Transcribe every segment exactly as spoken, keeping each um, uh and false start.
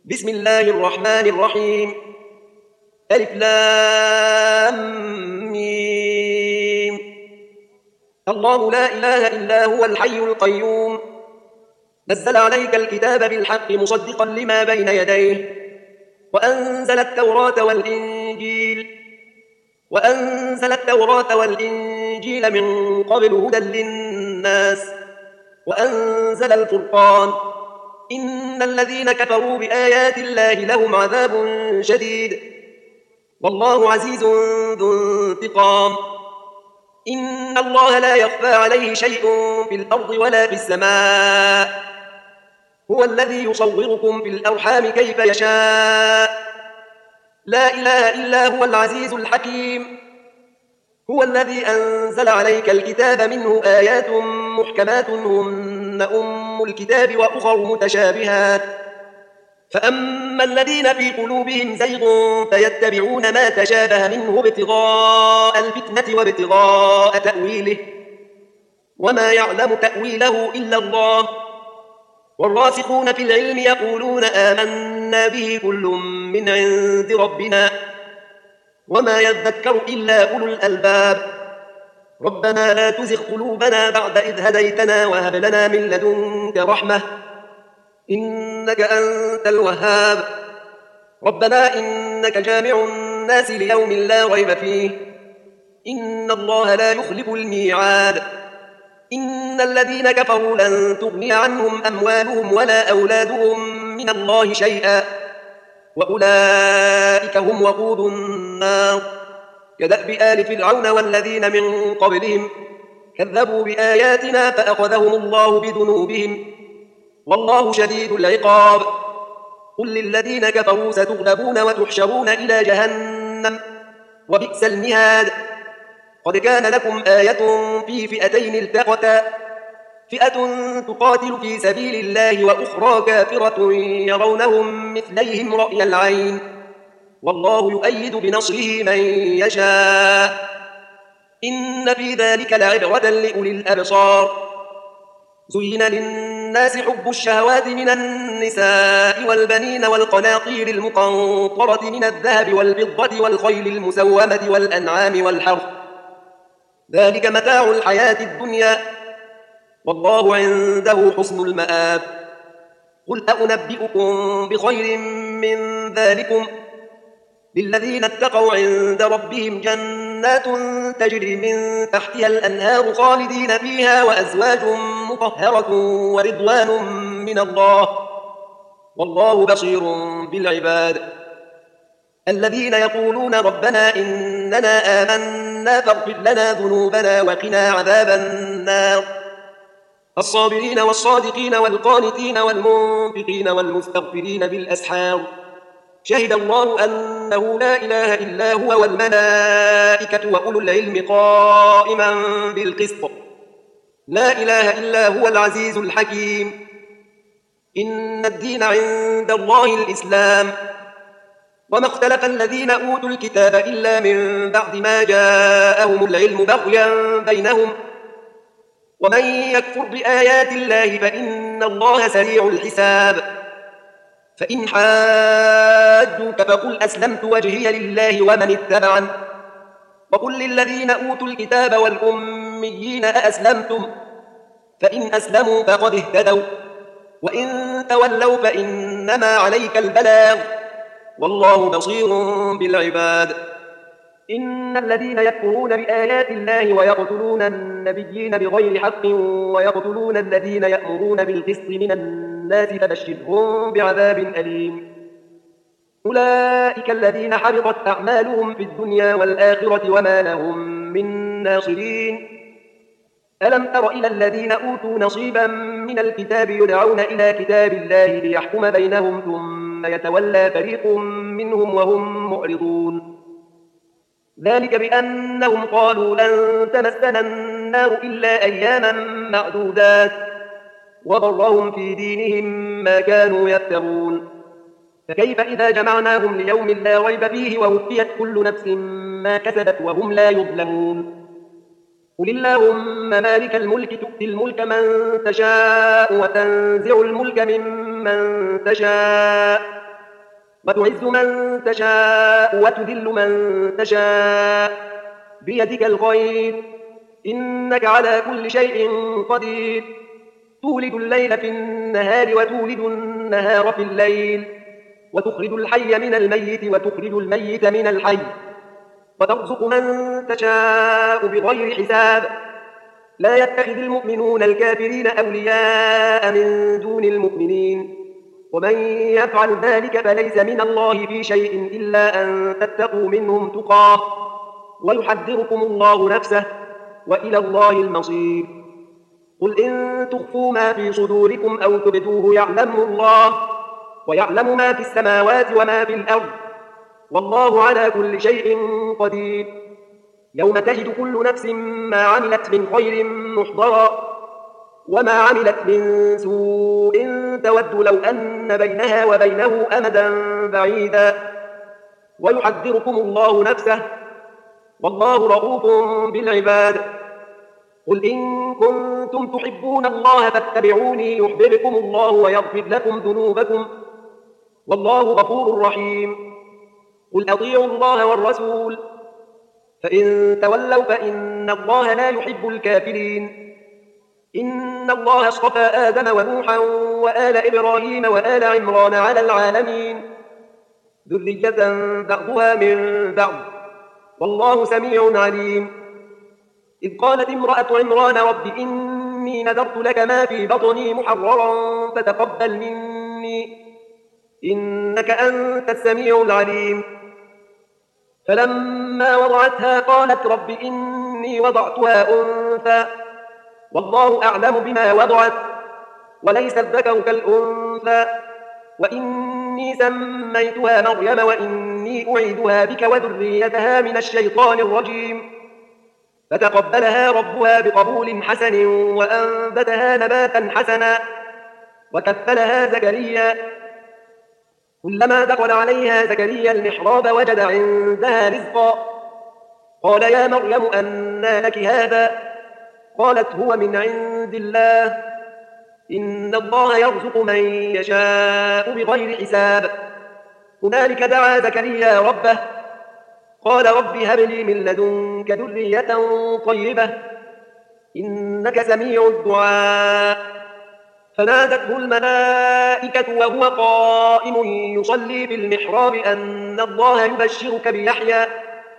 بسم الله الرحمن الرحيم. ألف لام ميم. الله لا إله إلا هو الحي القيوم، نزل عليك الكتاب بالحق مصدقا لما بين يديه، وأنزل التوراة والإنجيل وأنزل التوراة والإنجيل من قبل هدى للناس، وأنزل الفرقان. إن الذين كفروا بآيات الله لهم عذاب شديد، والله عزيز ذو انتقام. إن الله لا يخفى عليه شيء في الأرض ولا في السماء، هو الذي يصوركم في الأرحام كيف يشاء، لا إله إلا هو العزيز الحكيم. هو الذي أنزل عليك الكتاب منه آيات محكمات هن أم الكتاب وأخر متشابهات، فأما الذين في قلوبهم زيغ فيتبعون ما تشابه منه ابتغاء الفتنة وابتغاء تأويله، وما يعلم تأويله إلا الله. والراسخون في العلم يقولون آمنا به كل من عند ربنا، وما يذكر إلا أولو الألباب. ربنا لا تزغ قلوبنا بعد إذ هديتنا وهب لنا من لدنك رحمة إنك أنت الوهاب. ربنا إنك جامع الناس ليوم لا ريب فيه، إن الله لا يخلف الميعاد. إن الذين كفروا لن تغني عنهم أموالهم ولا أولادهم من الله شيئا، وأولئك هم وقود النار. كدأب آل فرعون والذين من قبلهم كذبوا بآياتنا فأخذهم الله بذنوبهم، والله شديد العقاب. قل للذين كفروا ستغلبون وتحشرون إلى جهنم، وبئس المهاد. قد كان لكم آية في فئتين التقتا، فئة تقاتل في سبيل الله وأخرى كافرة يرونهم مثليهم رأي العين، والله يؤيد بنصره من يشاء. إن في ذلك لعبرة لأولي الأبصار. زين للناس حب الشهوات من النساء والبنين والقناطير المقنطرة من الذهب والفضة والخيل المسومة والأنعام والحرث، ذلك متاع الحياة الدنيا، والله عنده حسن المآب. قل أنبئكم بخير من ذلكم، للذين اتقوا عند ربهم جنات تجري من تحتها الأنهار خالدين فيها، وأزواج مطهرة ورضوان من الله، والله بصير بالعباد. الذين يقولون ربنا إننا آمنا فاغفر لنا ذنوبنا وقنا عذاب النار، الصابرين والصادقين والقانتين والمنفقين والمستغفرين بالأسحار. شهد الله أنه لا إله إلا هو والملائكة وأولو العلم قائما بالقسط، لا إله إلا هو العزيز الحكيم. إن الدين عند الله الإسلام، وما اختلف الذين أوتوا الكتاب إلا من بعد ما جاءهم العلم بغيا بينهم، ومن يكفر بآيات الله فإن الله سريع الحساب. فإن حاجوك فقل أسلمت وجهي لله ومن اتبعن، وقل للذين أوتوا الكتاب والأميين أأسلمتم، فإن أسلموا فقد اهتدوا، وإن تولوا فإنما عليك البلاغ، والله بصير بالعباد. إن الذين يكفرون بآيات الله ويقتلون النبيين بغير حق ويقتلون الذين يأمرون بالقسط من الناس فبشرهم بعذاب أليم. أولئك الذين حبطت أعمالهم في الدنيا والآخرة وما لهم من ناصرين. ألم تر إلى الذين أوتوا نصيبا من الكتاب يدعون إلى كتاب الله ليحكم بينهم ثم يتولى فريق منهم وهم معرضون. ذلك بأنهم قالوا لن تمسنا النار إلا أياما معدودات، وغرهم في دينهم ما كانوا يفترون. فكيف إذا جمعناهم ليوم لا ريب فيه ووفيت كل نفس ما كسبت وهم لا يظلمون. قل اللهم مالك الملك تؤتي الملك من تشاء وتنزع الملك ممن تشاء وتعز من تشاء وتذل من تشاء بيدك الخير إنك على كل شيء قدير تولد الليل في النهار وتولد النهار في الليل وتخرج الحي من الميت وتخرج الميت من الحي وترزق من تشاء بغير حساب لا يتخذ المؤمنون الكافرين أولياء من دون المؤمنين ومن يفعل ذلك فليس من الله في شيء إلا أن تتقوا منهم تقاه ويحذركم الله نفسه وإلى الله المصير قل إن تخفوا ما في صدوركم أو تبدوه يعلمه الله ويعلم ما في السماوات وما في الأرض والله على كل شيء قدير يوم تجد كل نفس ما عملت من خير محضرا وما عملت من سوء تود لو أن بينها وبينه أمدا بعيدا ويحذركم الله نفسه والله رؤوف بالعباد قل إن كنتم تحبون الله فاتبعوني يحببكم الله ويغفر لكم ذنوبكم والله غفور رحيم قل أطيعوا الله والرسول فإن تولوا فإن الله لا يحب الكافرين إن الله اصطفى آدم ونوحا وآل إبراهيم وآل عمران على العالمين ذرية بعضها من بعض والله سميع عليم إذ قالت امرأة عمران رب إني نذرت لك ما في بطني محررا فتقبل مني إنك أنت السميع العليم فلما وضعتها قالت رب إني وضعتها أنثى والله أعلم بما وضعت وليس الذكر كالأنثى وإني سميتها مريم وإني أعيدها بك وذريتها من الشيطان الرجيم فتقبلها ربها بقبول حسن وأنبتها نباتا حسنا وكفلها زكريا كلما دخل عليها زكريا المحراب وجد عندها رزقا قال يا مريم أنى لك هذا قالت هو من عند الله إن الله يرزق من يشاء بغير حساب هنالك دعا زكريا ربه قال رب هب لي من لدنك ذرية طيبة إنك سميع الدعاء فنادته الملائكة وهو قائم يصلي في المحراب أن الله يبشرك بيحيى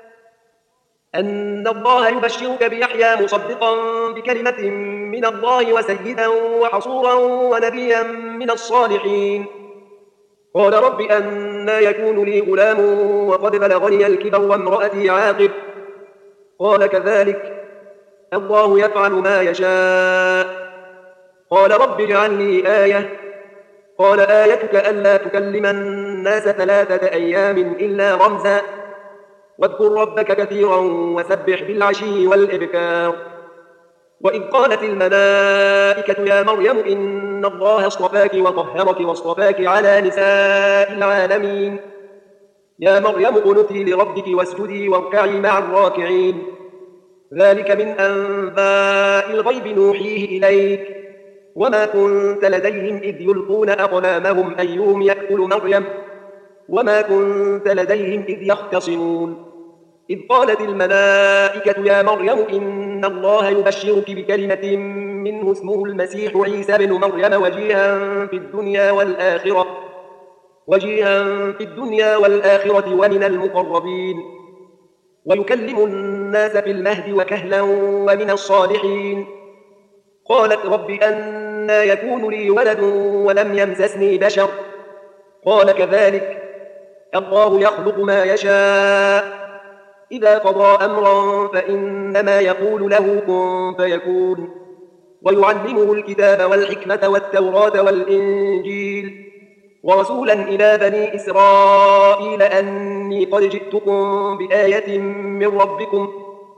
أن الله يبشرك بيحيى مصدقا بكلمة من الله وسيدا وحصورا ونبيا من الصالحين قال رب أنى يكون لي غلام وقد بلغني الكبر وامرأتي عاقر قال كذلك الله يفعل ما يشاء قال رب اجعل لي آية قال آيتك ألا تكلم الناس ثلاثة أيام إلا رمزا واذكر ربك كثيرا وسبح بالعشي والإبكار وإذ قالت الملائكة يا مريم إن الله اصطفاك وطهرك واصطفاك على نساء العالمين يا مريم اقنتي لربك واسجدي واركعي مع الراكعين ذلك من أنباء الغيب نوحيه إليك وما كنت لديهم إذ يلقون أقلامهم أيهم يأكل مريم وما كنت لديهم إذ يختصمون إذ قالت الملائكة يا مريم إن الله يبشرك بكلمة منه اسمه المسيح عيسى بن مريم وجيها في الدنيا والآخرة وجيها في الدنيا والآخرة ومن المقربين ويكلم الناس في المهد وكهلا ومن الصالحين قالت رب أنى يكون لي ولد ولم يمسسني بشر قال كذلك الله يخلق ما يشاء إذا قضى أمرا فإنما يقول له كن فيكون ويعلمه الكتاب والحكمة والتوراة والإنجيل ورسولا إلى بني إسرائيل أني قد جئتكم بآية من ربكم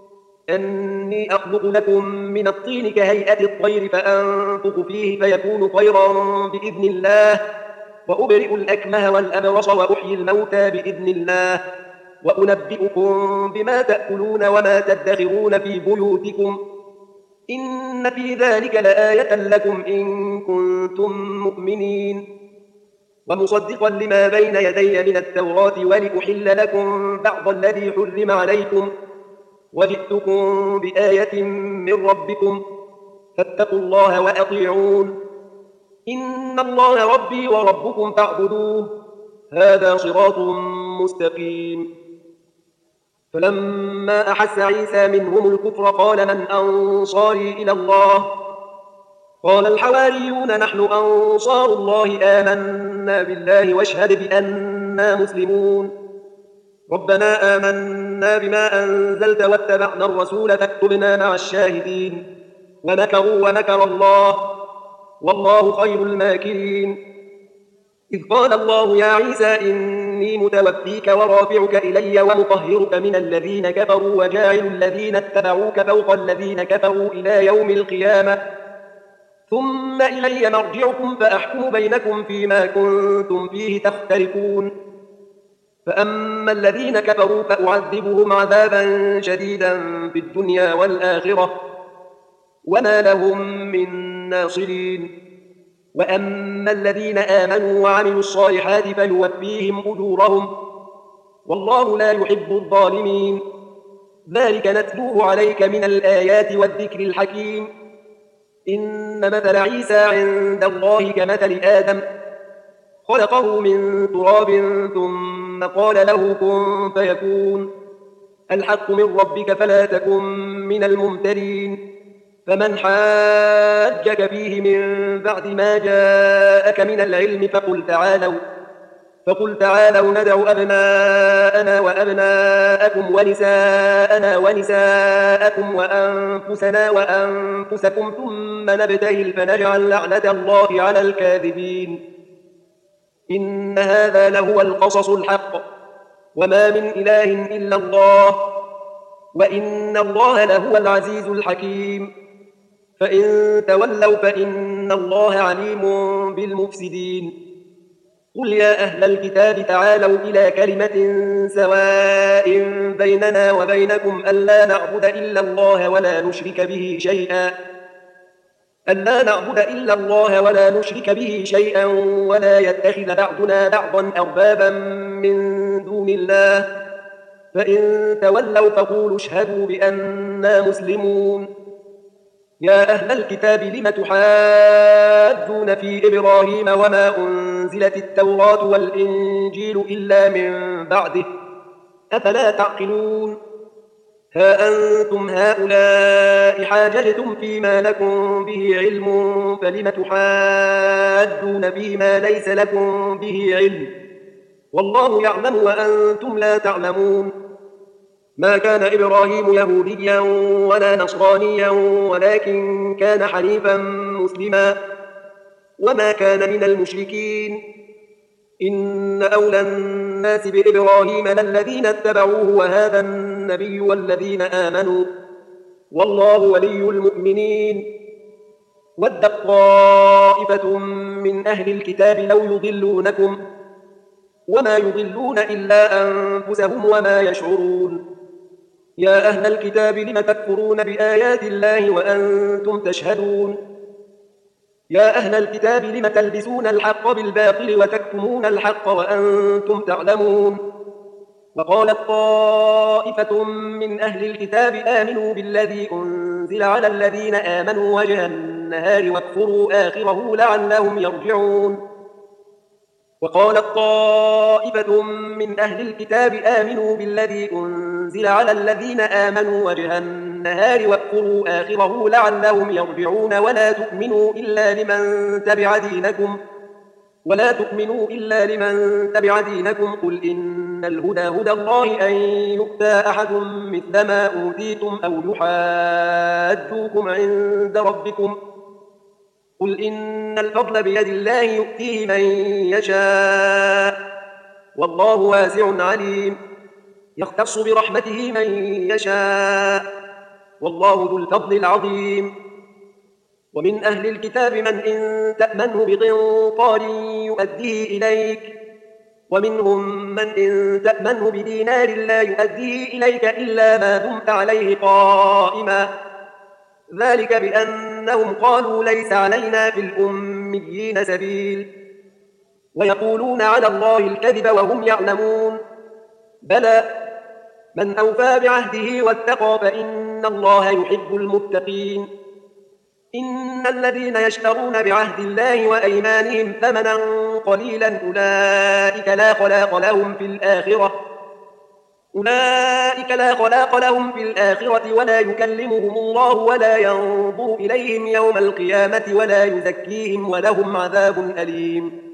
أني أخلق لكم من الطين كهيئة الطير فأنفخ فيه فيكون طيرا بإذن الله وأبرئ الأكمه والأبرص وأحيي الموتى بإذن الله وأنبئكم بما تأكلون وما تدخرون في بيوتكم إن في ذلك لآية لكم إن كنتم مؤمنين ومصدقا لما بين يدي من التوراة ولأحل لكم بعض الذي حرم عليكم وجئتكم بآية من ربكم فاتقوا الله وأطيعون إن الله ربي وربكم فاعبدوه هذا صراط مستقيم. فلما أحس عيسى منهم الكفر قال من أنصاري إلى الله قال الحواريون نحن أنصار الله آمنا بالله واشهد بأننا مسلمون ربنا آمنا بما أنزلت واتبعنا الرسول فاكتبنا مع الشاهدين ومكروا ومكر الله والله خير الماكرين. إذ قال الله يا عيسى إني متوفيك ورافعك إلي ومطهرك من الذين كفروا وجاعل الذين اتبعوك فوق الذين كفروا إلى يوم القيامة ثم إلي مرجعكم فأحكم بينكم فيما كنتم فيه تختلفون. فأما الذين كفروا فأعذبهم عذابا شديدا في الدنيا والآخرة وما لهم من ناصرين. وأما الذين آمنوا وعملوا الصالحات فيوفيهم أجورهم والله لا يحب الظالمين. ذلك نتلوه عليك من الآيات والذكر الحكيم. إن مثل عيسى عند الله كمثل آدم خلقه من تراب ثم قال له كن فيكون الحق من ربك فلا تكن من الممترين. فمن حاجك فيه من بعد ما جاءك من العلم فقل تعالوا فقل تعالوا ندع أبناءنا وأبناءكم ونساءنا ونساءكم وأنفسنا وأنفسكم ثم نبتهل فنجعل لعنة الله على الكاذبين. إن هذا لهو القصص الحق وما من إله إلا الله وإن الله لهو العزيز الحكيم. فإن تولوا فإن الله عليم بالمفسدين. قل يا أهل الكتاب تعالوا إلى كلمة سواء بيننا وبينكم ألا نعبد إلا الله ولا نشرك به شيئا ألا نعبد إلا الله ولا نشرك به شيئا ولا يتخذ بعضنا بعضا أربابا من دون الله فإن تولوا فقولوا اشهدوا بأننا مسلمون. يا أهل الكتاب لم تحاجون في إبراهيم وما أنزلت التوراة والإنجيل إلا من بعده أفلا تعقلون. ها أنتم هؤلاء حاججتم فيما لكم به علم فلم تحاجون فيما ليس لكم به علم والله يعلم وأنتم لا تعلمون. ما كان إبراهيم يهوديا ولا نصرانيا ولكن كان حنيفا مسلما وما كان من المشركين. إن أولى الناس بإبراهيم للذين اتبعوه وهذا النبي والذين آمنوا والله ولي المؤمنين. ودت طائفة من أهل الكتاب لو يضلونكم وما يضلون إلا أنفسهم وما يشعرون. يا أهل الكتاب لم تكفرون بآيات الله وأنتم تشهدون. يا أهل الكتاب لم تلبسون الحق بالباطل وتكتمون الحق وأنتم تعلمون. وقالت طائفة من أهل الكتاب آمنوا بالذي أنزل على الذين آمنوا وجه النهار واكفروا آخره لعلهم يرجعون. وقالت طائفة من أهل الكتاب آمنوا بالذي أنزل على الذين آمنوا وجه النهار واكفروا آخره لعلهم يرجعون ولا تؤمنوا إلا لمن تبع دينكم ولا تؤمنوا إلا لمن تبع دينكم قل إن الهدى هدى الله أن يؤتى أحد مثل ما أوتيتم أو يحاجوكم عند ربكم قل إن الفضل بيد الله يؤتيه من يشاء والله واسع عليم. يختص برحمته من يشاء والله ذو الفضل العظيم. ومن أهل الكتاب من إن تأمنه بقنطار يؤديه إليك ومنهم من إن تأمنه بدينار لا يؤديه إليك إلا ما دمت عليه قائما ذلك بأنهم قالوا ليس علينا في الأميين سبيل ويقولون على الله الكذب وهم يعلمون. بلى، من أوفى بعهده واتقى فإن الله يحب المتقين. إن الذين يشترون بعهد الله وأيمانهم ثمنا قليلا أولئك لا خلاق لهم في الآخرة أولئك لا خلاق لهم في الآخرة ولا يكلمهم الله ولا ينظر إليهم يوم القيامة ولا يزكيهم ولهم عذاب أليم.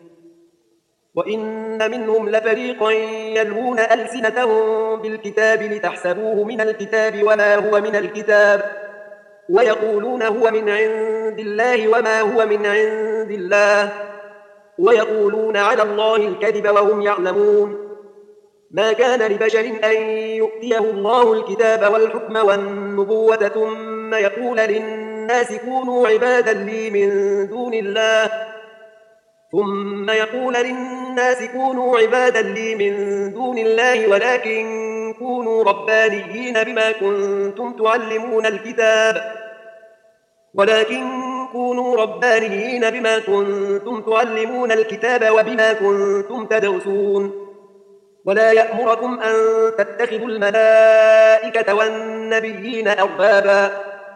وإن منهم لفريقا يلوون ألسنتهم بالكتاب لتحسبوه من الكتاب وما هو من الكتاب ويقولون هو من عند الله وما هو من عند الله ويقولون على الله الكذب وهم يعلمون. ما كان لبشر أن يؤتيه الله الكتاب والحكم والنبوة ثم يقول للناس كونوا عبادا لي من دون الله ثم يقول للناس كونوا عبادا لي من دون الله ولكن كونوا ربانيين بما كنتم تعلمون الكتاب ولكن كونوا ربانيين بما كنتم تعلمون الكتاب وبما كنتم تدرسون. ولا يأمركم أن تتخذوا الملائكة والنبيين أربابا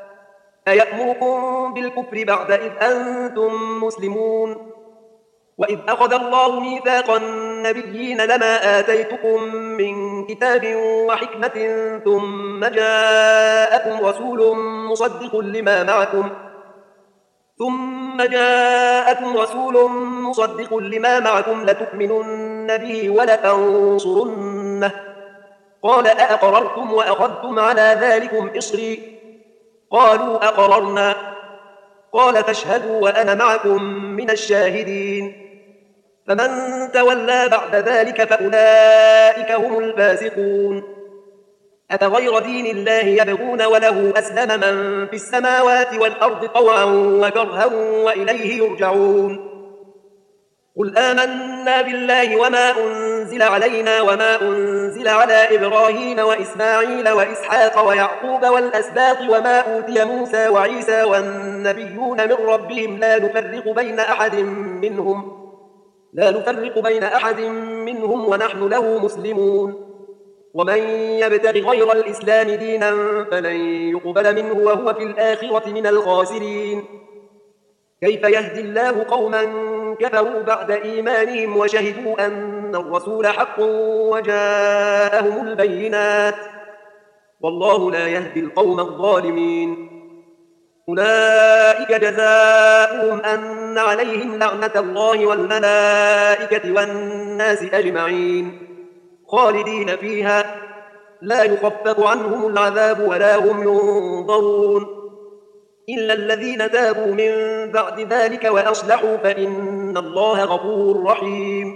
أيأمركم بالكفر بعد إذ أنتم مسلمون. وإذ أخذ الله ميثاق النبيين لما آتيتكم من كتاب وحكمة ثم جاءكم رسول مصدق لما معكم ثم جاءكم رسول مصدق لما معكم لتؤمنن به ولتنصرنه قال أأقررتم وأخذتم على ذلكم إصري قالوا أقررنا قال فاشهدوا وأنا معكم من الشاهدين. فمن تولى بعد ذلك فأولئك هم الفاسقون. أفغير دين الله يبغون وله أسلم من في السماوات والأرض طوعا وكرها وإليه يرجعون. قل آمنا بالله وما أنزل علينا وما أنزل على إبراهيم وإسماعيل وإسحاق ويعقوب والأسباط وما أوتي موسى وعيسى والنبيون من ربهم لا نفرق بين أحد منهم لا نفرق بين أحد منهم ونحن له مسلمون. ومن يبتغ غير الإسلام دينا فلن يقبل منه وهو في الآخرة من الخاسرين. كيف يهدي الله قوما كفروا بعد إيمانهم وشهدوا أن الرسول حق وجاءهم البينات والله لا يهدي القوم الظالمين. أولئك جزاؤهم أن عليهم لعنة الله والملائكة والناس أجمعين خالدين فيها لا يخفف عنهم العذاب ولا هم ينظرون إلا الذين تابوا من بعد ذلك وأصلحوا فإن الله غفور رحيم.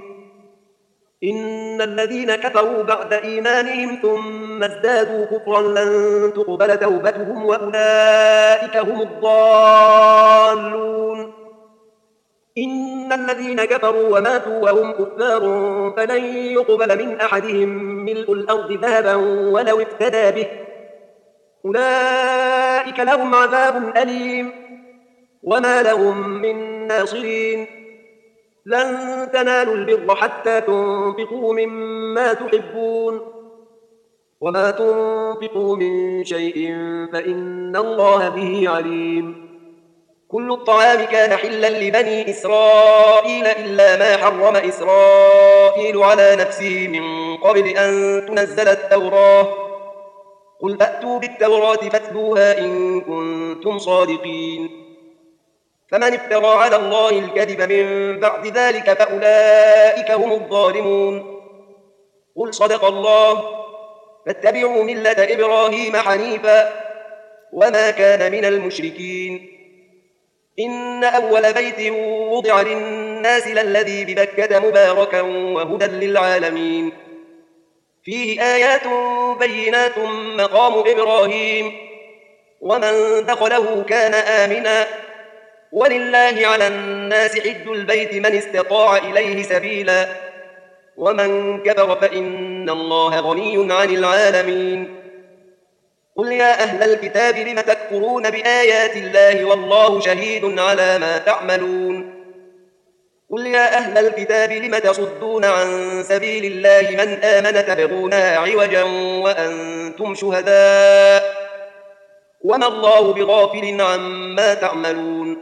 إن الذين كفروا بعد إيمانهم ثم ازدادوا كفرا لن تقبل توبتهم وأولئك هم الضالون. إن الذين كفروا وماتوا وهم كفار فلن يقبل من أحدهم ملء الأرض ذهبا ولو افتدى به أولئك لهم عذاب أليم وما لهم من ناصرين. لن تنالوا البر حتى تنفقوا مما تحبون وما تنفقوا من شيء فإن الله به عليم. كل الطعام كان حلا لبني إسرائيل إلا ما حرم إسرائيل على نفسه من قبل أن تنزل التوراة قل فأتوا بالتوراة فاتلوها إن كنتم صادقين. فمن افترى على الله الكذب من بعد ذلك فأولئك هم الظالمون. قل صدق الله فاتبعوا ملة إبراهيم حنيفا وما كان من المشركين. إن أول بيت وضع للناس للذي ببكة مباركا وهدى للعالمين فيه آيات بينات مقام إبراهيم ومن دخله كان آمنا ولله على الناس حج البيت من استطاع إليه سبيلا ومن كفر فإن الله غني عن العالمين. قل يا أهل الكتاب لم تكفرون بآيات الله والله شهيد على ما تعملون قل يا أهل الكتاب لم تصدون عن سبيل الله من آمن تبغونها عوجا وأنتم شهداء وما الله بغافل عما تعملون.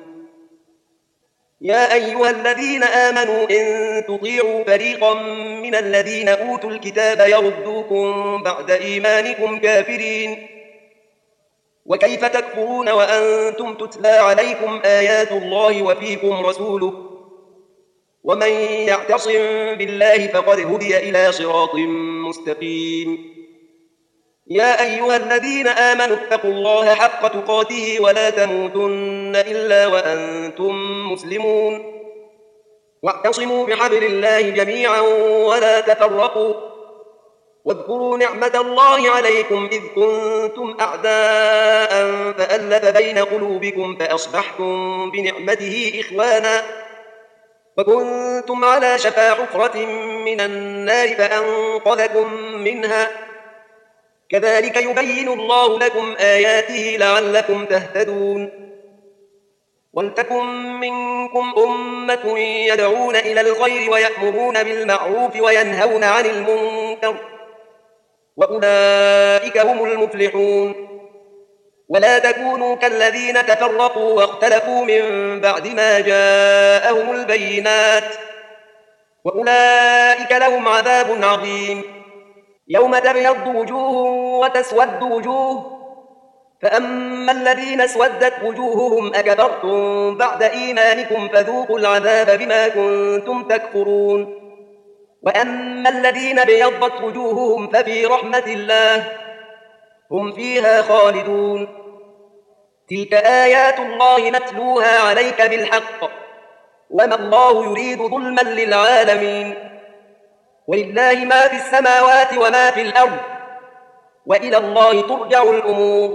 يا أيها الذين آمنوا إن تطيعوا فريقا من الذين أوتوا الكتاب يردوكم بعد إيمانكم كافرين وكيف تكفرون وأنتم تتلى عليكم آيات الله وفيكم رسوله ومن يعتصم بالله فقد هدي إلى صراط مستقيم. يا أيها الذين آمنوا اتقوا الله حق تقاته ولا تموتن إلا وأنتم مسلمون واعتصموا بحبل الله جميعا ولا تفرقوا واذكروا نعمة الله عليكم إذ كنتم أعداء فألف بين قلوبكم فأصبحتم بنعمته إخوانا وكنتم على شفا حفرة من النار فأنقذكم منها كذلك يبين الله لكم آياته لعلكم تهتدون. ولتكن منكم أمة يدعون إلى الخير ويأمرون بالمعروف وينهون عن المنكر وأولئك هم المفلحون. ولا تكونوا كالذين تفرقوا واختلفوا من بعد ما جاءهم البينات وأولئك لهم عذاب عظيم. يوم تبيض وجوه وتسود وجوه فأما الذين اسودت وجوههم أكفرتم بعد إيمانكم فذوقوا العذاب بما كنتم تكفرون. وأما الذين بيضت وجوههم ففي رحمة الله هم فيها خالدون. تلك آيات الله نتلوها عليك بالحق وما الله يريد ظلما للعالمين. ولله ما في السماوات وما في الأرض وإلى الله ترجع الأمور.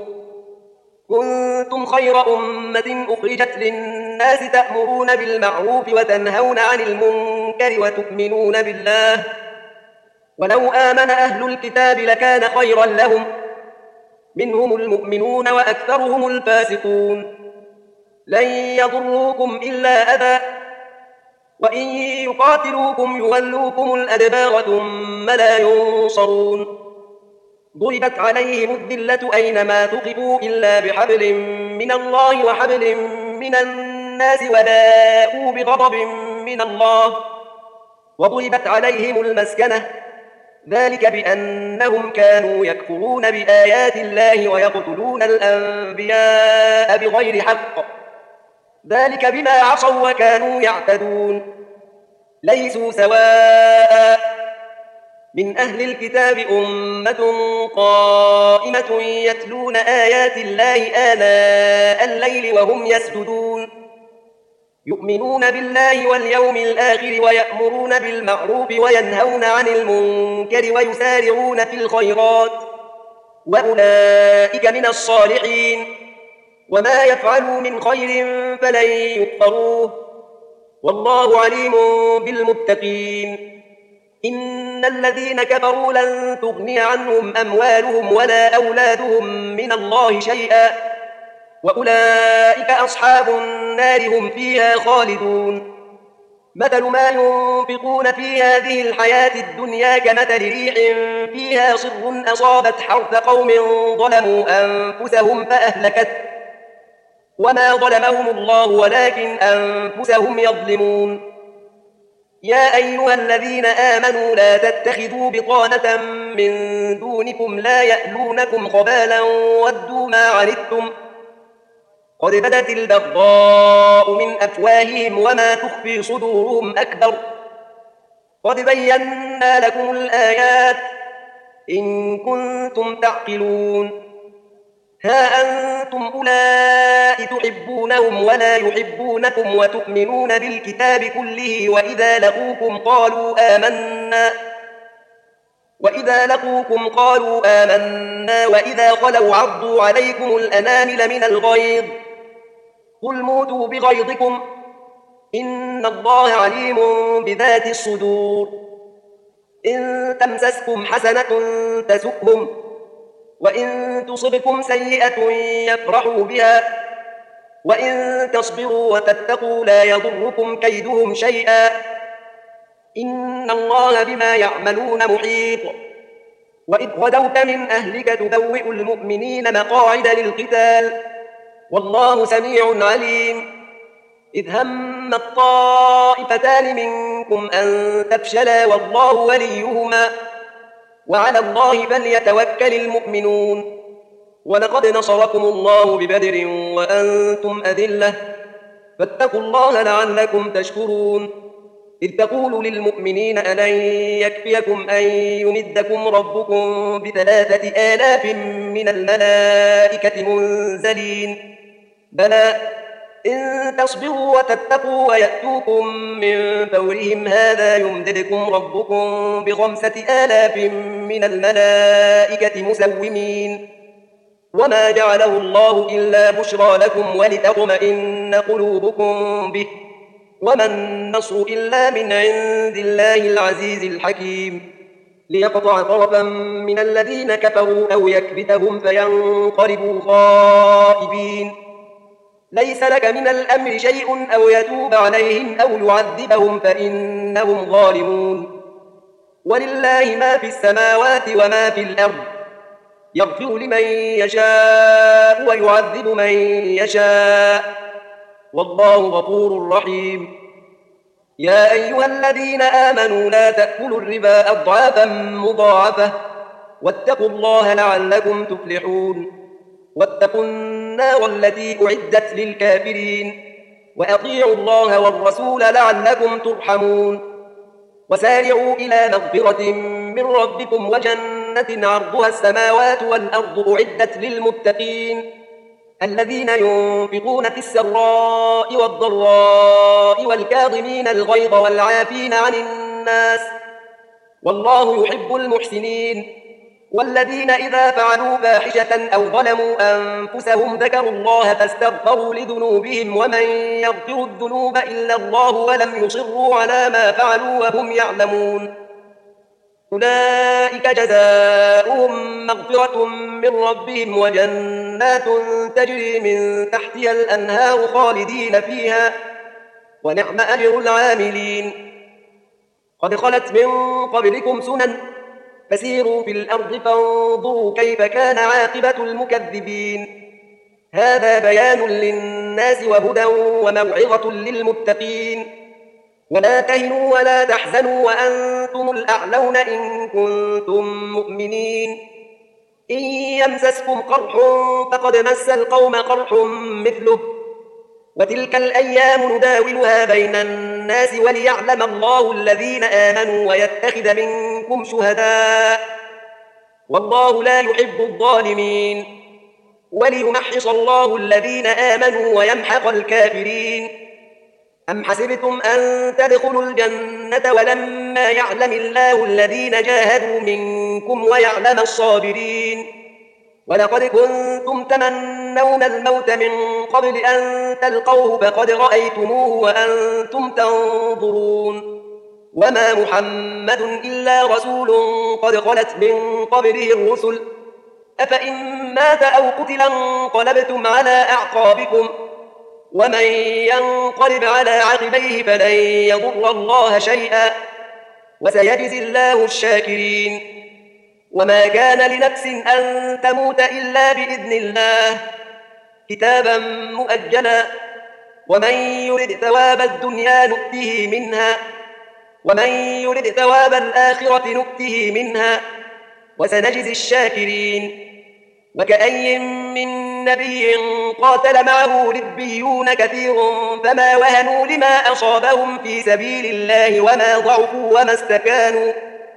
كنتم خير أمة أخرجت للناس تأمرون بالمعروف وتنهون عن المنكر وتؤمنون بالله ولو آمن أهل الكتاب لكان خيرا لهم منهم المؤمنون وأكثرهم الفاسقون. لن يضروكم إلا أذى وإن يقاتلوكم يولوكم الأدبار ثم لا ينصرون. ضربت عليهم الذلة أينما ثقفوا إلا بحبل من الله وحبل من الناس وباءوا بغضب من الله وضربت عليهم المسكنة ذلك بأنهم كانوا يكفرون بآيات الله ويقتلون الأنبياء بغير حق ذلك بما عصوا وكانوا يعتدون. ليسوا سواء من أهل الكتاب أمة قائمة يتلون آيات الله آناء الليل وهم يسجدون يؤمنون بالله واليوم الآخر ويأمرون بالمعروف وينهون عن المنكر ويسارعون في الخيرات وأولئك من الصالحين. وما يفعلوا من خير فلن يكفروه والله عليم بالمتقين. إن الذين كفروا لن تغني عنهم أموالهم ولا أولادهم من الله شيئا وأولئك أصحاب النار هم فيها خالدون. مثل ما ينفقون في هذه الحياة الدنيا كمثل ريح فيها صر أصابت حرث قوم ظلموا أنفسهم فأهلكت وما ظلمهم الله ولكن أنفسهم يظلمون. يا أيها الذين آمنوا لا تتخذوا بطانة من دونكم لا يألونكم خبالا ودوا ما عنتم قد بدت البغضاء من أفواههم وما تخفي صدورهم أكبر قد بينا لكم الآيات إن كنتم تعقلون. ها أنتم أولئك تحبونهم ولا يحبونكم وتؤمنون بالكتاب كله وإذا لقوكم قالوا آمنا وإذا لقوكم قالوا آمنا وإذا خلوا عضوا عليكم الأنامل من الغيظ قل موتوا بغيظكم إن الله عليم بذات الصدور. إن تمسسكم حسنة تسؤهم وإن تصبكم سيئة يفرحوا بها وإن تصبروا وتتقوا لا يضركم كيدهم شيئا إن الله بما يعملون محيط. وإذ غدوت من أهلك تبوئ المؤمنين مقاعد للقتال والله سميع عليم. إذ هم الطائفتان منكم أن تفشلا والله وليهما وعلى الله فليتوكل المؤمنون. ولقد نصركم الله ببدر وأنتم أذلة فاتقوا الله لعلكم تشكرون. إذ تقول للمؤمنين ألن يكفيكم أن يمدكم ربكم بثلاثة آلاف من الملائكة منزلين بلى إن تصبروا وتتقوا ويأتوكم من فورهم هذا يمددكم ربكم بخمسة آلاف من الملائكة مسومين. وما جعله الله إلا بشرى لكم ولتطمئن قلوبكم به وما النصر إلا من عند الله العزيز الحكيم. ليقطع طرفا من الذين كفروا أو يكبتهم فينقلبوا خائبين. ليس لك من الأمر شيء أو يتوب عليهم أو يعذبهم فإنهم ظالمون. ولله ما في السماوات وما في الأرض يغفر لمن يشاء ويعذب من يشاء والله غفور رحيم. يا أيها الذين آمنوا لا تأكلوا الربا أضعافا مضاعفة واتقوا الله لعلكم تفلحون. واتقوا النار التي أعدت للكافرين وأطيعوا الله والرسول لعلكم ترحمون. وسارعوا إلى مغفرة من ربكم وجنة عرضها السماوات والأرض أعدت للمتقين الذين ينفقون في السراء والضراء والكاظمين الغيظ والعافين عن الناس والله يحب المحسنين. والذين إذا فعلوا فاحشة أو ظلموا أنفسهم ذكروا الله فاستغفروا لذنوبهم ومن يغفر الذنوب إلا الله ولم يصروا على ما فعلوا وهم يعلمون أولئك جزاؤهم مغفرة من ربهم وجنات تجري من تحتها الأنهار خالدين فيها ونعم أجر العاملين. قد خلت من قبلكم سنن فسيروا في الأرض فانظروا كيف كان عاقبة المكذبين. هذا بيان للناس وهدى وموعظة للمتقين. ولا تهنوا ولا تحزنوا وأنتم الأعلون إن كنتم مؤمنين. إن يمسسكم قرح فقد مس القوم قرح مثله وتلك الأيام نداولها بين الناس وليعلم الله الذين آمنوا ويتخذ منكم شهداء والله لا يحب الظالمين. وليمحص الله الذين آمنوا ويمحق الكافرين. أم حسبتم أن تدخلوا الجنة ولما يعلم الله الذين جاهدوا منكم ويعلم الصابرين. ولقد كنتم تمنون الموت من قبل أن تلقوه فقد رأيتموه وأنتم تنظرون. وما محمد إلا رسول قد خلت من قبله الرسل أفإن مات أو قتلا انقلبتم على أعقابكم ومن ينقلب على عقبيه فلن يضر الله شيئا وسيجزي الله الشاكرين. وما كان لنفس أن تموت إلا بإذن الله كتابا مؤجلا ومن يرد ثواب الدنيا نؤته منها ومن يرد ثواب الآخرة نؤته منها وسنجزي الشاكرين. وكأي من نبي قاتل معه ربيون كثير فما وهنوا لما أصابهم في سبيل الله وما ضعفوا وما استكانوا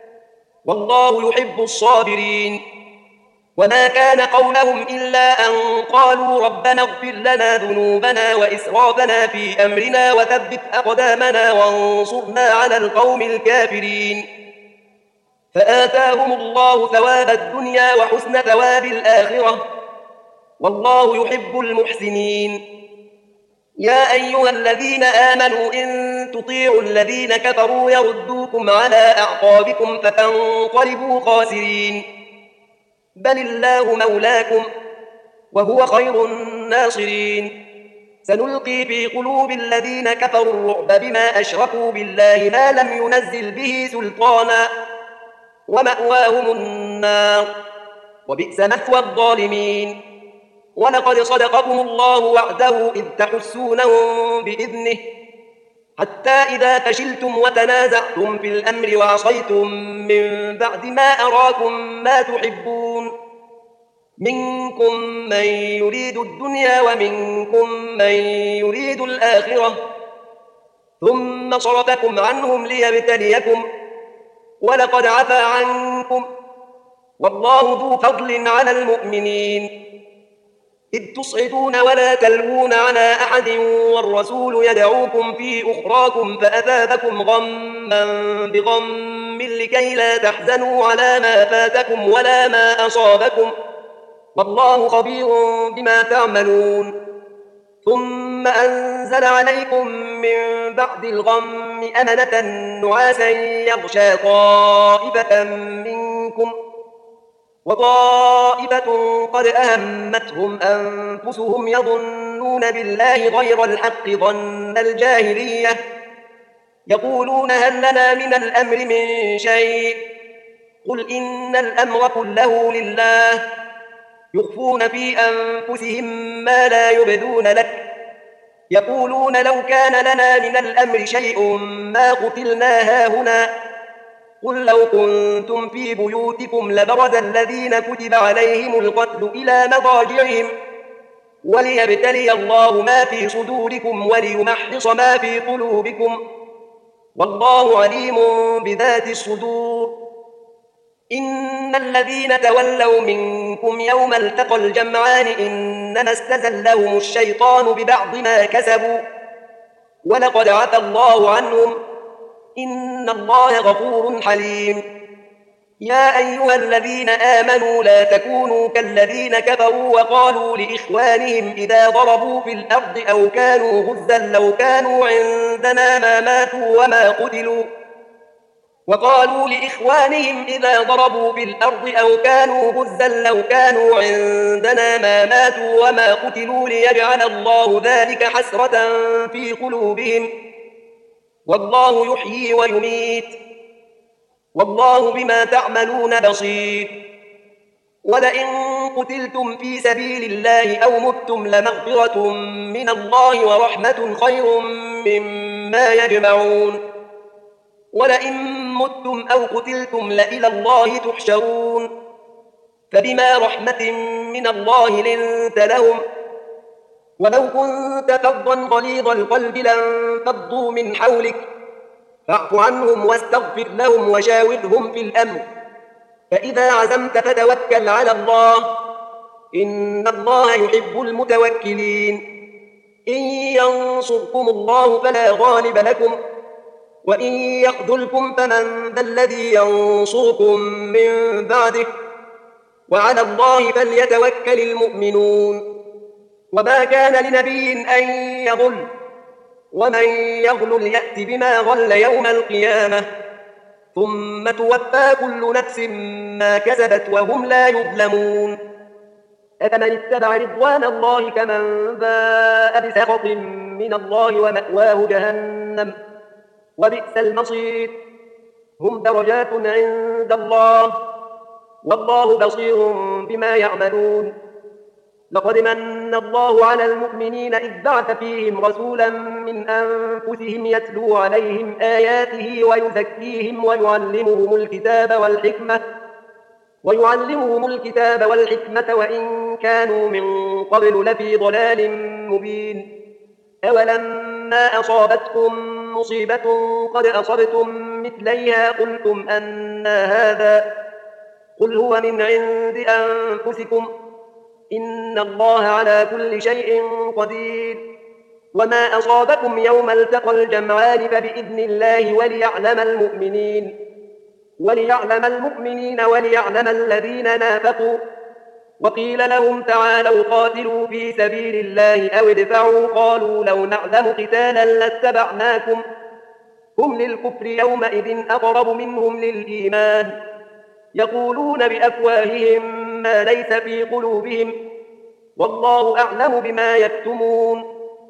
والله يحب الصابرين. وما كان قولهم إلا أن قالوا ربنا اغفر لنا ذنوبنا وإسرافنا في أمرنا وثبت أقدامنا وانصرنا على القوم الكافرين. فآتاهم الله ثواب الدنيا وحسن ثواب الآخرة والله يحب المحسنين. يا أيها الذين آمنوا إن تطيعوا الذين كفروا يردوكم على أعقابكم فتنقلبوا خاسرين بل الله مولاكم وهو خير الناصرين. سنلقي في قلوب الذين كفروا الرعب بما أشركوا بالله ما لم ينزل به سلطانا ومأواهم النار وبئس مثوى الظالمين. ولقد صدقكم الله وعده إذ تحسونهم بإذنه حتى إذا فشلتم وتنازعتم في الأمر وعصيتم من بعد ما أراكم ما تحبون منكم من يريد الدنيا ومنكم من يريد الآخرة ثم صرفكم عنهم ليبتليكم ولقد عفا عنكم والله ذو فضل على المؤمنين. إذ تصعدون ولا تلوون على أحد والرسول يدعوكم في أخراكم فأثابكم غما بغم لكي لا تحزنوا على ما فاتكم ولا ما أصابكم والله خبير بما تعملون. ثم أنزل عليكم من بعد الغم أمنة نعاسا يغشى طائفة منكم وطائفة قد أهمتهم أنفسهم يظنون بالله غير الحق ظن الجاهلية يقولون هل لنا من الأمر من شيء قل إن الأمر كله لله يخفون في أنفسهم ما لا يبدون لك يقولون لو كان لنا من الأمر شيء ما قتلنا هاهنا قل لو كنتم في بيوتكم لبرز الذين كتب عليهم القتل إلى مضاجعهم وليبتلي الله ما في صدوركم وليمحص ما في قلوبكم والله عليم بذات الصدور. إن الذين تولوا منكم يوم التقى الجمعان إنما استزلهم الشيطان ببعض ما كسبوا ولقد عفى الله عنهم إن الله غفور حليم. يا أيها الذين آمنوا لا تكونوا كالذين كفروا وقالوا لإخوانهم إذا ضربوا في الأرض أو كانوا غزا لو كانوا عندنا ما ماتوا وما قتلوا وقالوا لإخوانهم إذا ضربوا في الأرض أو كانوا غزا لو كانوا عندنا ما ماتوا وما قتلوا ليجعل الله ذلك حسرة في قلوبهم والله يحيي ويميت والله بما تعملون بصير. ولئن قتلتم في سبيل الله أو متم لمغفرة من الله ورحمة خير مما يجمعون. ولئن متم أو قتلتم لإلى الله تحشرون فبما رحمة من الله لنت لهم ولو كنت فظا غليظ القلب لانفضوا من حولك فاعف عنهم واستغفر لهم وشاورهم في الأمر فإذا عزمت فتوكل على الله إن الله يحب المتوكلين. إن ينصركم الله فلا غالب لكم وإن يخذلكم فمن ذا الذي ينصركم من بعده وعلى الله فليتوكل المؤمنون. وما كان لنبي أن يغل ومن يغل يأت بما غل يوم القيامة ثم توفى كل نفس ما كسبت وهم لا يظلمون. أفمن اتبع رضوان الله كمن باء بسخط من الله ومأواه جهنم وبئس المصير. هم درجات عند الله والله بصير بما يعملون. لقد من الله على المؤمنين إذ بعث فيهم رسولا من أنفسهم يتلو عليهم آياته ويزكيهم ويعلمهم الكتاب والحكمة ويعلمهم الكتاب والحكمة وإن كانوا من قبل لفي ضلال مبين. أولما أصابتكم مصيبة قد أصبتم مثليها قلتم أنى هذا قل هو من عند أنفسكم إن الله على كل شيء قدير. وما أصابكم يوم التقى الجمعان فبإذن الله وليعلم المؤمنين وليعلم المؤمنين وليعلم الذين نافقوا. وقيل لهم تعالوا قاتلوا في سبيل الله أو ادفعوا قالوا لو نعلم قتالا لاتبعناكم هم للكفر يومئذ أقرب منهم للإيمان يقولون بأفواههم ما ليس في قلوبهم والله أعلم بما يكتمون.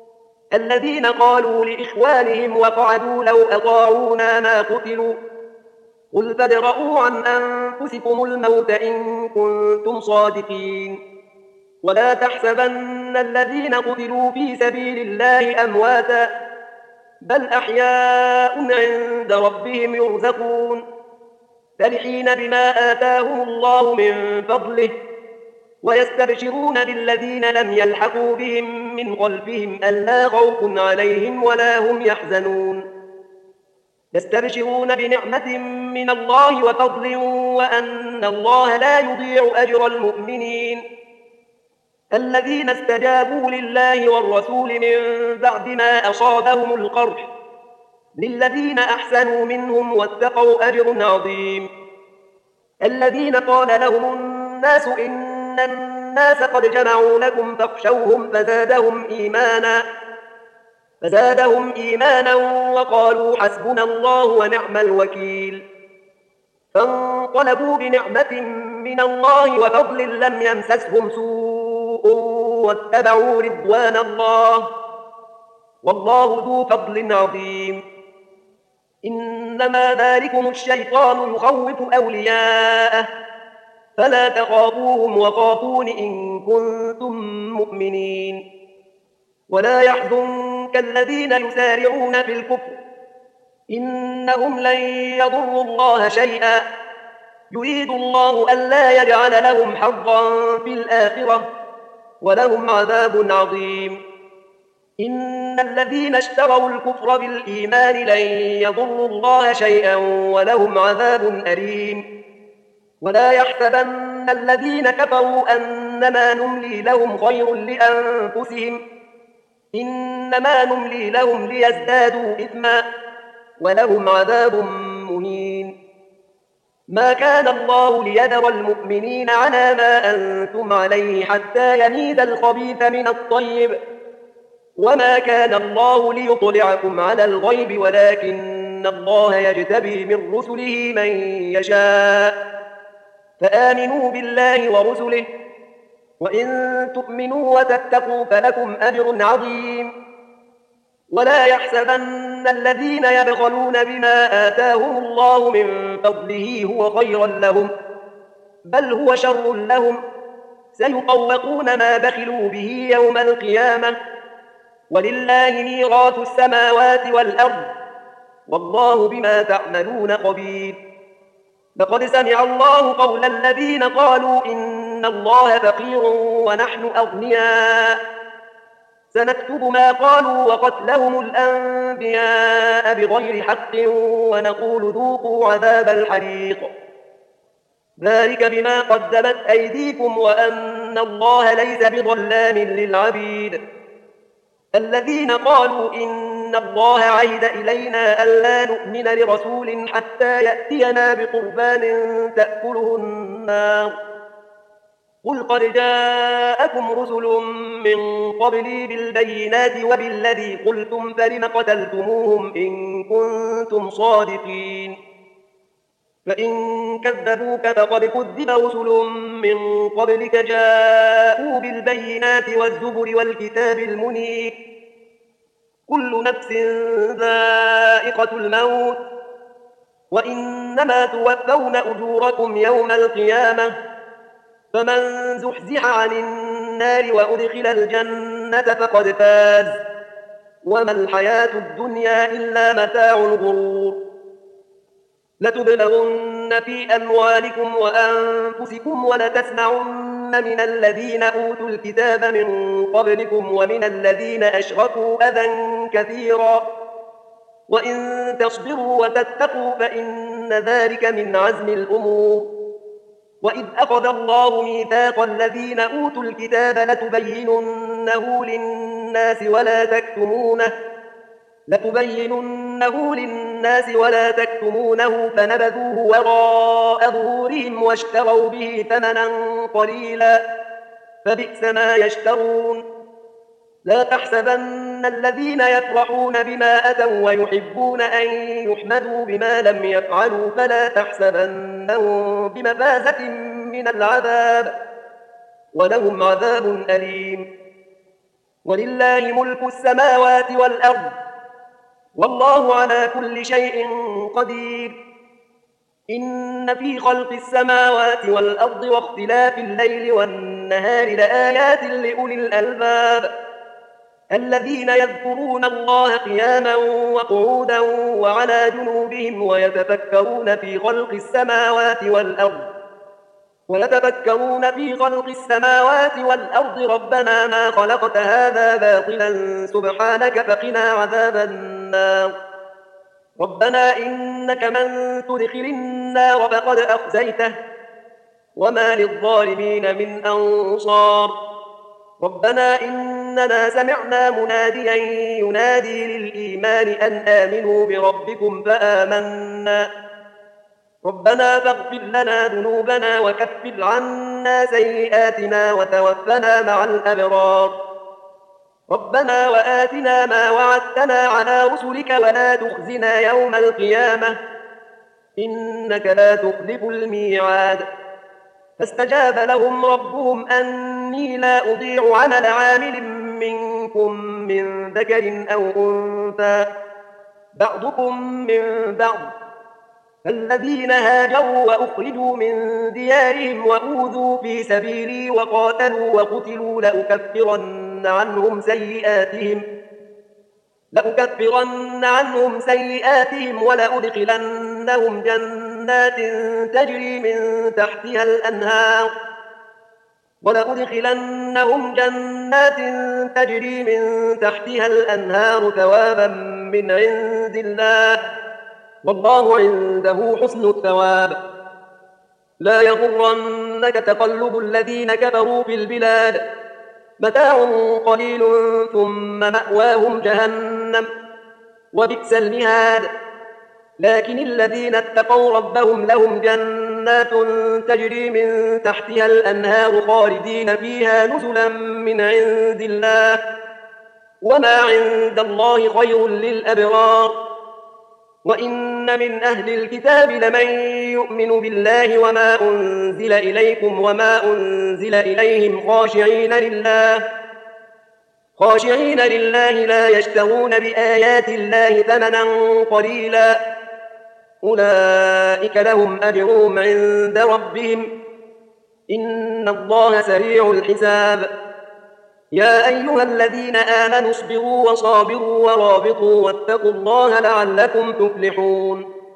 الذين قالوا لإخوانهم وقعدوا لو أطاعونا ما قتلوا قل فادرءوا عن أنفسكم الموت إن كنتم صادقين ولا تحسبن الذين قتلوا في سبيل الله أمواتا بل أحياء عند ربهم يرزقون فرحين بما آتاهم الله من فضله ويستبشرون بالذين لم يلحقوا بهم من خلفهم ألا خوف عليهم ولا هم يحزنون يستبشرون بنعمة من الله وفضل وأن الله لا يضيع أجر المؤمنين الذين استجابوا لله والرسول من بعد ما أصابهم القرح للذين أحسنوا منهم واتقوا أجر عظيم الذين قال لهم الناس إن الناس قد جمعوا لكم فاخشوهم فزادهم إيمانا فزادهم إيمانا وقالوا حسبنا الله ونعم الوكيل فانقلبوا بنعمة من الله وفضل لم يمسسهم سوء واتبعوا رضوان الله والله ذو فضل عظيم إنما ذلكم الشيطان يخوف أولياءه فلا تخافوهم وخافون إن كنتم مؤمنين ولا يحزنك الذين يسارعون في الكفر إنهم لن يضروا الله شيئا يريد الله ألا يجعل لهم حظا في الآخرة ولهم عذاب عظيم إن الذين اشتروا الكفر بالإيمان لن يضروا الله شيئا ولهم عذاب أليم ولا يحسبن الذين كفروا أنما نملي لهم خير لأنفسهم إنما نملي لهم ليزدادوا إثما ولهم عذاب مهين ما كان الله ليذر المؤمنين على ما أنتم عليه حتى يميز الخبيث من الطيب وما كان الله ليطلعكم على الغيب ولكن الله يجتبي من رسله من يشاء فآمنوا بالله ورسله وإن تؤمنوا وتتقوا فلكم أجر عظيم ولا يحسبن الذين يبخلون بما آتاهم الله من فضله هو خيرا لهم بل هو شر لهم سيطوقون ما بخلوا به يوم القيامة ولله ميراث السماوات والأرض والله بما تعملون خبير لقد سمع الله قول الذين قالوا إن الله فقير ونحن أغنياء سنكتب ما قالوا وقتلهم الأنبياء بغير حق ونقول ذوقوا عذاب الحريق ذلك بما قدمت أيديكم وأن الله ليس بظلام للعبيد الذين قالوا إن الله عهد إلينا ألا نؤمن لرسول حتى يأتينا بقربان تأكله النار قل قد جاءكم رسل من قبلي بالبينات وبالذي قلتم فلم قتلتموهم إن كنتم صادقين فإن كذبوك فقد كذب رسل من قبلك جاءوا بالبينات والزبر والكتاب المنير كل نفس ذائقة الموت وإنما توفون أجوركم يوم القيامة فمن زحزح عن النار وأدخل الجنة فقد فاز وما الحياة الدنيا إلا متاع الغرور لتبلغن في أموالكم وأنفسكم ولتسمعن من الذين أوتوا الكتاب من قبلكم ومن الذين أشركوا أذى كثيرا وإن تصبروا وتتقوا فإن ذلك من عزم الأمور وإذ أخذ الله ميثاق الذين أوتوا الكتاب لتبيننه للناس ولا تكتمونه لتبيننه للناس ولا تكتمونه فنبذوه وراء ظهورهم واشتروا به ثمنا قليلا فبئس ما يشترون لا تحسبن الذين يفرحون بما أتوا ويحبون أن يحمدوا بما لم يفعلوا فلا تحسبنهم بمفازة من العذاب ولهم عذاب أليم ولله ملك السماوات والأرض والله على كل شيء قدير. إن في خلق السماوات والأرض واختلاف الليل والنهار لآيات لأولي الألباب الذين يذكرون الله قياما وقعودا وعلى جنوبهم ويتفكرون في خلق السماوات والأرض ويتفكرون في خلق السماوات والأرض ربنا ما خلقت هذا باطلا سبحانك فقنا عذاب النار. ربنا إنك من تدخل النار فقد أخزيته وما للظالمين من أنصار. ربنا إننا سمعنا مناديا ينادي للإيمان أن آمنوا بربكم فآمنا ربنا فاغفر لنا ذنوبنا وكفر عنا سيئاتنا وتوفنا مع الأبرار. ربنا وآتنا ما وعدتنا على رسلك ولا تخزنا يوم القيامة إنك لا تخلف الميعاد. فاستجاب لهم ربهم أني لا أضيع عمل عامل منكم من ذكر أو أنثى بعضكم من بعض فالذين هاجروا وأخرجوا من ديارهم وأوذوا في سبيلي وقاتلوا وقتلوا لأكفرن عنهم سيئاتهم لأكفرن عنهم سيئاتهم ولأدخلنهم جنات تجري من تحتها الأنهار ولأدخلنهم جنات تجري من تحتها الأنهار ثوابا من عند الله والله عنده حسن الثواب. لا يغرنك تقلب الذين كفروا في البلاد متاع قليل ثم مأواهم جهنم وبئس المهاد. لكن الذين اتقوا ربهم لهم جنات تجري من تحتها الأنهار خالدين فيها نزلا من عند الله وما عند الله خير للأبرار. وإن من أهل الكتاب لمن يؤمن بالله وما أنزل إليكم وما أنزل إليهم خاشعين لله خاشعين لله لا يشترون بآيات الله ثمنا قليلا أولئك لهم أجرهم عند ربهم إن الله سريع الحساب. يا أيها الذين آمنوا اصبروا وصابروا ورابطوا واتقوا الله لعلكم تفلحون.